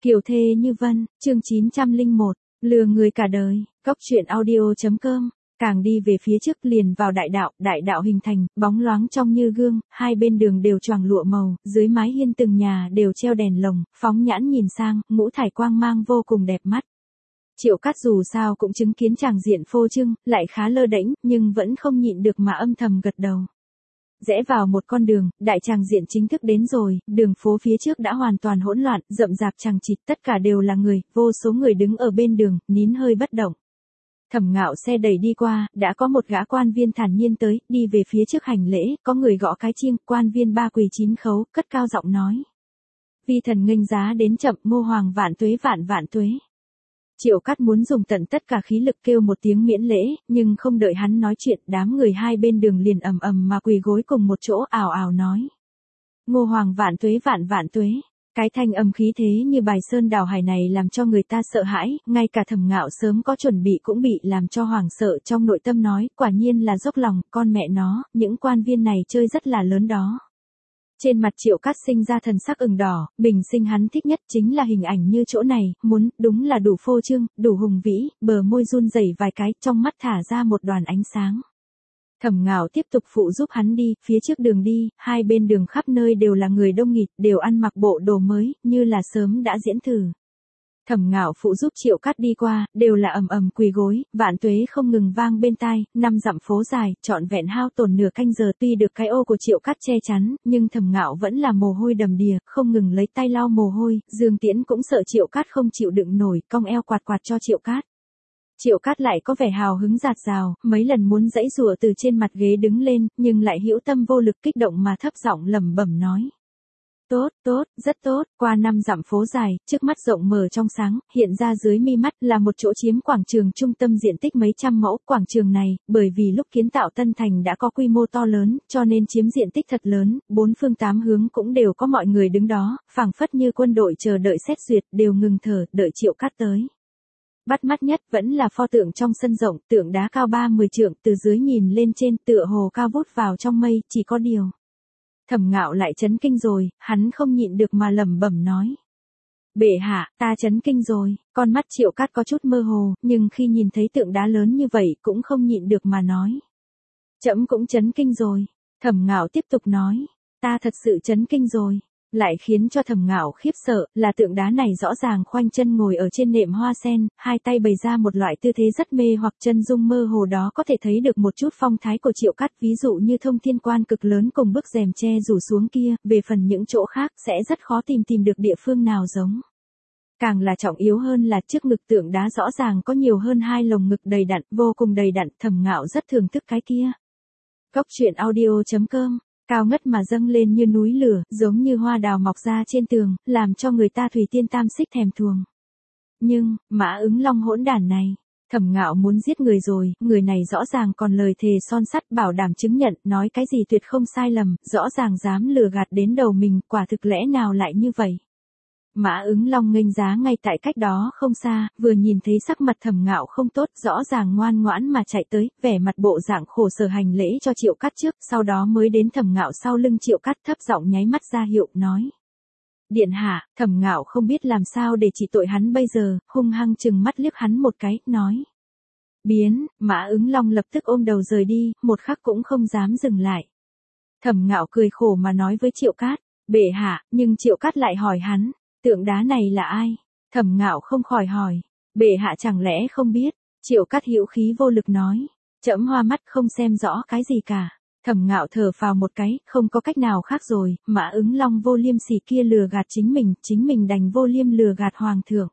Kiều thê như vân, chương 901, lừa người cả đời, Cóc truyện audio.com. Càng đi về phía trước liền vào đại đạo hình thành, bóng loáng trong như gương, hai bên đường đều choàng lụa màu, dưới mái hiên từng nhà đều treo đèn lồng, phóng nhãn nhìn sang, ngũ thải quang mang vô cùng đẹp mắt. Triệu Cát dù sao cũng chứng kiến tràng diện phô trương, lại khá lơ đễnh, nhưng vẫn không nhịn được mà âm thầm gật đầu. Rẽ vào một con đường, đại tràng diện chính thức đến rồi, đường phố phía trước đã hoàn toàn hỗn loạn, rậm rạp chằng chịt, tất cả đều là người, vô số người đứng ở bên đường, nín hơi bất động. Thẩm Ngạo xe đẩy đi qua, đã có một gã quan viên thản nhiên tới, đi về phía trước hành lễ, có người gõ cái chiêng, quan viên ba quỳ chín khấu, cất cao giọng nói. Vi thần nghênh giá đến chậm, Ngô Hoàng vạn tuế vạn vạn tuế. Triệu Cát muốn dùng tận tất cả khí lực kêu một tiếng miễn lễ, nhưng không đợi hắn nói chuyện, đám người hai bên đường liền ầm ầm mà quỳ gối cùng một chỗ ào ào nói. Ngô Hoàng vạn tuế vạn vạn tuế. Cái thanh âm khí thế như bài sơn đảo hải này làm cho người ta sợ hãi, ngay cả Thẩm Ngạo sớm có chuẩn bị cũng bị làm cho hoảng sợ, trong nội tâm nói, quả nhiên là dốc lòng, con mẹ nó, những quan viên này chơi rất là lớn đó. Trên mặt Triệu Cát sinh ra thần sắc ửng đỏ, bình sinh hắn thích nhất chính là hình ảnh như chỗ này, muốn, đúng là đủ phô trương, đủ hùng vĩ, bờ môi run rẩy vài cái, trong mắt thả ra một đoàn ánh sáng. Thẩm Ngạo tiếp tục phụ giúp hắn đi, phía trước đường đi, hai bên đường khắp nơi đều là người đông nghịt, đều ăn mặc bộ đồ mới, như là sớm đã diễn thử. Thẩm Ngạo phụ giúp Triệu Cát đi qua, đều là ầm ầm quỳ gối, vạn tuế không ngừng vang bên tai, 5 dặm phố dài, trọn vẹn hao tổn nửa canh giờ, tuy được cái ô của Triệu Cát che chắn, nhưng Thẩm Ngạo vẫn là mồ hôi đầm đìa, không ngừng lấy tay lau mồ hôi, Dương Tiễn cũng sợ Triệu Cát không chịu đựng nổi, cong eo quạt quạt cho Triệu Cát. Triệu Cát lại có vẻ hào hứng dạt dào, mấy lần muốn giãy giụa từ trên mặt ghế đứng lên, nhưng lại hữu tâm vô lực, kích động mà thấp giọng lẩm bẩm nói. Tốt, tốt, rất tốt, qua 5 dặm phố dài, trước mắt rộng mở trong sáng, hiện ra dưới mi mắt là một chỗ chiếm quảng trường trung tâm diện tích mấy trăm mẫu. Quảng trường này, bởi vì lúc kiến tạo Tân Thành đã có quy mô to lớn, cho nên chiếm diện tích thật lớn, bốn phương tám hướng cũng đều có mọi người đứng đó, phảng phất như quân đội chờ đợi xét duyệt, đều ngừng thở, đợi Triệu Cát tới. Bắt mắt nhất vẫn là pho tượng trong sân rộng, tượng đá cao 30 trượng, từ dưới nhìn lên trên, tựa hồ cao vút vào trong mây, chỉ có điều. Thẩm Ngạo lại chấn kinh rồi, hắn không nhịn được mà lẩm bẩm nói. Bệ hạ, ta chấn kinh rồi, con mắt Triệu Cát có chút mơ hồ, nhưng khi nhìn thấy tượng đá lớn như vậy cũng không nhịn được mà nói. Trẫm cũng chấn kinh rồi. Thẩm Ngạo tiếp tục nói, ta thật sự chấn kinh rồi. Lại khiến cho Thẩm Ngạo khiếp sợ, là tượng đá này rõ ràng khoanh chân ngồi ở trên nệm hoa sen, hai tay bày ra một loại tư thế rất mê hoặc, chân dung mơ hồ đó có thể thấy được một chút phong thái của Triệu Cát, ví dụ như thông thiên quan cực lớn cùng bức rèm che rủ xuống kia, về phần những chỗ khác sẽ rất khó tìm được địa phương nào giống. Càng là trọng yếu hơn là trước ngực tượng đá rõ ràng có nhiều hơn 2 lồng ngực đầy đặn, vô cùng đầy đặn, Thẩm Ngạo rất thưởng thức cái kia. Cóc truyện audio.com. Cao ngất mà dâng lên như núi lửa, giống như hoa đào mọc ra trên tường, làm cho người ta thủy tiên tam xích thèm thuồng. Nhưng, Mã Ứng Long hỗn đản này, Thẩm Ngạo muốn giết người rồi, người này rõ ràng còn lời thề son sắt bảo đảm chứng nhận, nói cái gì tuyệt không sai lầm, rõ ràng dám lừa gạt đến đầu mình, quả thực lẽ nào lại như vậy. Mã Ứng Long nghênh giá ngay tại cách đó không xa, vừa nhìn thấy sắc mặt Thẩm Ngạo không tốt, rõ ràng ngoan ngoãn mà chạy tới, vẻ mặt bộ dạng khổ sở hành lễ cho Triệu Cát trước, sau đó mới đến Thẩm Ngạo sau lưng Triệu Cát, thấp giọng nháy mắt ra hiệu, nói. Điện hạ. Thẩm Ngạo không biết làm sao để trị tội hắn bây giờ, hung hăng chừng mắt liếc hắn một cái, nói. Biến. Mã Ứng Long lập tức ôm đầu rời đi, một khắc cũng không dám dừng lại. Thẩm Ngạo cười khổ mà nói với Triệu Cát, bệ hạ, nhưng Triệu Cát lại hỏi hắn. Tượng đá này là ai? Thẩm Ngạo không khỏi hỏi. Bệ hạ chẳng lẽ không biết? Triệu Cát hữu khí vô lực nói. Trẫm hoa mắt không xem rõ cái gì cả. Thẩm Ngạo thở phào một cái, không có cách nào khác rồi, Mã Ứng Long vô liêm sỉ kia lừa gạt chính mình đành vô liêm lừa gạt hoàng thượng.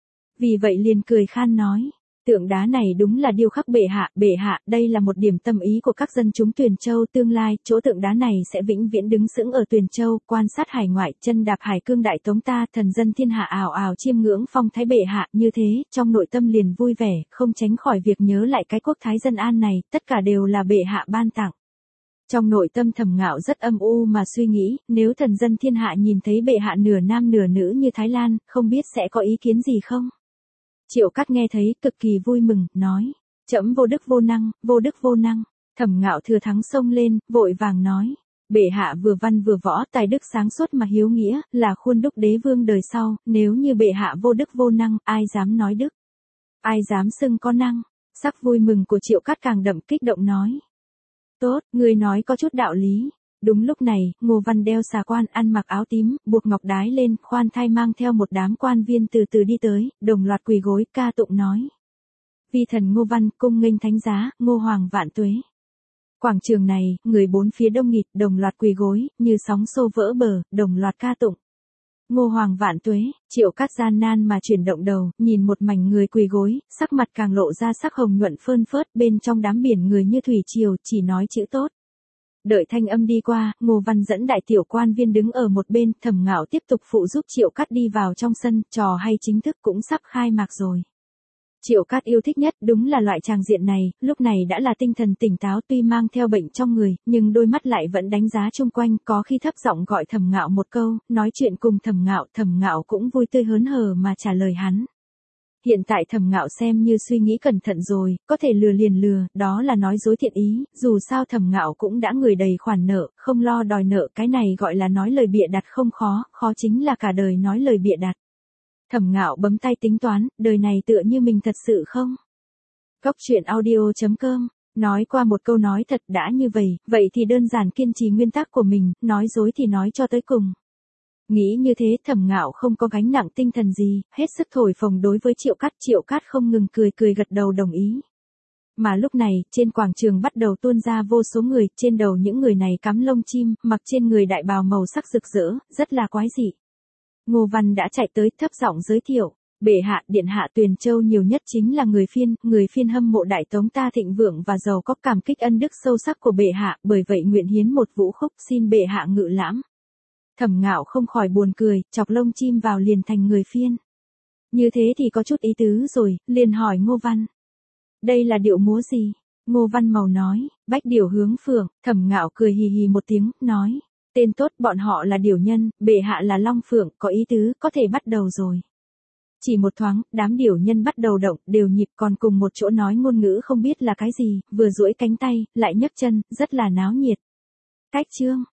Vì vậy liền cười khan nói. Tượng đá này đúng là điêu khắc bệ hạ, đây là một điểm tâm ý của các dân chúng Tuyền Châu, tương lai, chỗ tượng đá này sẽ vĩnh viễn đứng sững ở Tuyền Châu, quan sát hải ngoại, chân đạp hải cương đại tống ta, thần dân thiên hạ ào ào chiêm ngưỡng phong thái bệ hạ, như thế, trong nội tâm liền vui vẻ, không tránh khỏi việc nhớ lại cái quốc thái dân an này, tất cả đều là bệ hạ ban tặng. Trong nội tâm Thẩm Ngạo rất âm u mà suy nghĩ, nếu thần dân thiên hạ nhìn thấy bệ hạ nửa nam nửa nữ như Thái Lan, không biết sẽ có ý kiến gì không? Triệu Cát nghe thấy cực kỳ vui mừng, nói, trẫm vô đức vô năng, vô đức vô năng. Thẩm Ngạo thừa thắng xông lên, vội vàng nói, Bệ hạ vừa văn vừa võ, tài đức sáng suốt mà hiếu nghĩa, là khuôn đúc đế vương đời sau, nếu như bệ hạ vô đức vô năng, ai dám nói đức? Ai dám xưng có năng? Sắc vui mừng của Triệu Cát càng đậm, kích động nói. Tốt, người nói có chút đạo lý. Đúng lúc này, Ngô Văn đeo xà quan, ăn mặc áo tím, buộc ngọc đái lên, khoan thai mang theo một đám quan viên từ từ đi tới, đồng loạt quỳ gối ca tụng nói. Vi thần Ngô Văn cung nghênh thánh giá, Ngô Hoàng vạn tuế. Quảng trường này, người bốn phía đông nghịt, đồng loạt quỳ gối, như sóng xô vỡ bờ, đồng loạt ca tụng. Ngô Hoàng vạn tuế. Triệu Cát gian nan mà chuyển động đầu, nhìn một mảnh người quỳ gối, sắc mặt càng lộ ra sắc hồng nhuận phơn phớt, bên trong đám biển người như thủy triều, chỉ nói chữ tốt. Đợi thanh âm đi qua, Ngô Văn dẫn đại tiểu quan viên đứng ở một bên, Thẩm Ngạo tiếp tục phụ giúp Triệu Cát đi vào trong sân, trò hay chính thức cũng sắp khai mạc rồi. Triệu Cát yêu thích nhất đúng là loại tràng diện này, lúc này đã là tinh thần tỉnh táo, tuy mang theo bệnh trong người, nhưng đôi mắt lại vẫn đánh giá chung quanh, có khi thấp giọng gọi Thẩm Ngạo một câu, nói chuyện cùng Thẩm Ngạo cũng vui tươi hớn hở mà trả lời hắn. Hiện tại Thẩm Ngạo xem như suy nghĩ cẩn thận rồi, có thể lừa liền lừa, đó là nói dối thiện ý, dù sao Thẩm Ngạo cũng đã người đầy khoản nợ, không lo đòi nợ, cái này gọi là nói lời bịa đặt không khó, khó chính là cả đời nói lời bịa đặt. Thẩm Ngạo bấm tay tính toán, đời này tựa như mình thật sự không? Góc truyện audio.com, nói qua một câu nói thật đã như vậy thì đơn giản kiên trì nguyên tắc của mình, nói dối thì nói cho tới cùng. Nghĩ như thế Thẩm Ngạo không có gánh nặng tinh thần gì, hết sức thổi phồng đối với Triệu Cát không ngừng cười gật đầu đồng ý. Mà lúc này, trên quảng trường bắt đầu tuôn ra vô số người, trên đầu những người này cắm lông chim, mặc trên người đại bào màu sắc rực rỡ, rất là quái dị. Ngô Văn đã chạy tới thấp giọng giới thiệu, bệ hạ, điện hạ Tuyền Châu nhiều nhất chính là người phiên hâm mộ đại tống ta thịnh vượng và giàu có, cảm kích ân đức sâu sắc của bệ hạ, bởi vậy nguyện hiến một vũ khúc xin bệ hạ ngự lãm. Thẩm Ngạo không khỏi buồn cười, chọc lông chim vào liền thành người phiên. Như thế thì có chút ý tứ rồi, liền hỏi Ngô Văn. Đây là điệu múa gì? Ngô Văn màu nói, bách điểu hướng phượng. Thẩm Ngạo cười hì hì một tiếng, nói. Tên tốt, bọn họ là điểu nhân, bệ hạ là long phượng, có ý tứ, có thể bắt đầu rồi. Chỉ một thoáng, đám điểu nhân bắt đầu động, đều nhịp, còn cùng một chỗ nói ngôn ngữ không biết là cái gì, vừa duỗi cánh tay, lại nhấc chân, rất là náo nhiệt. Cách chương.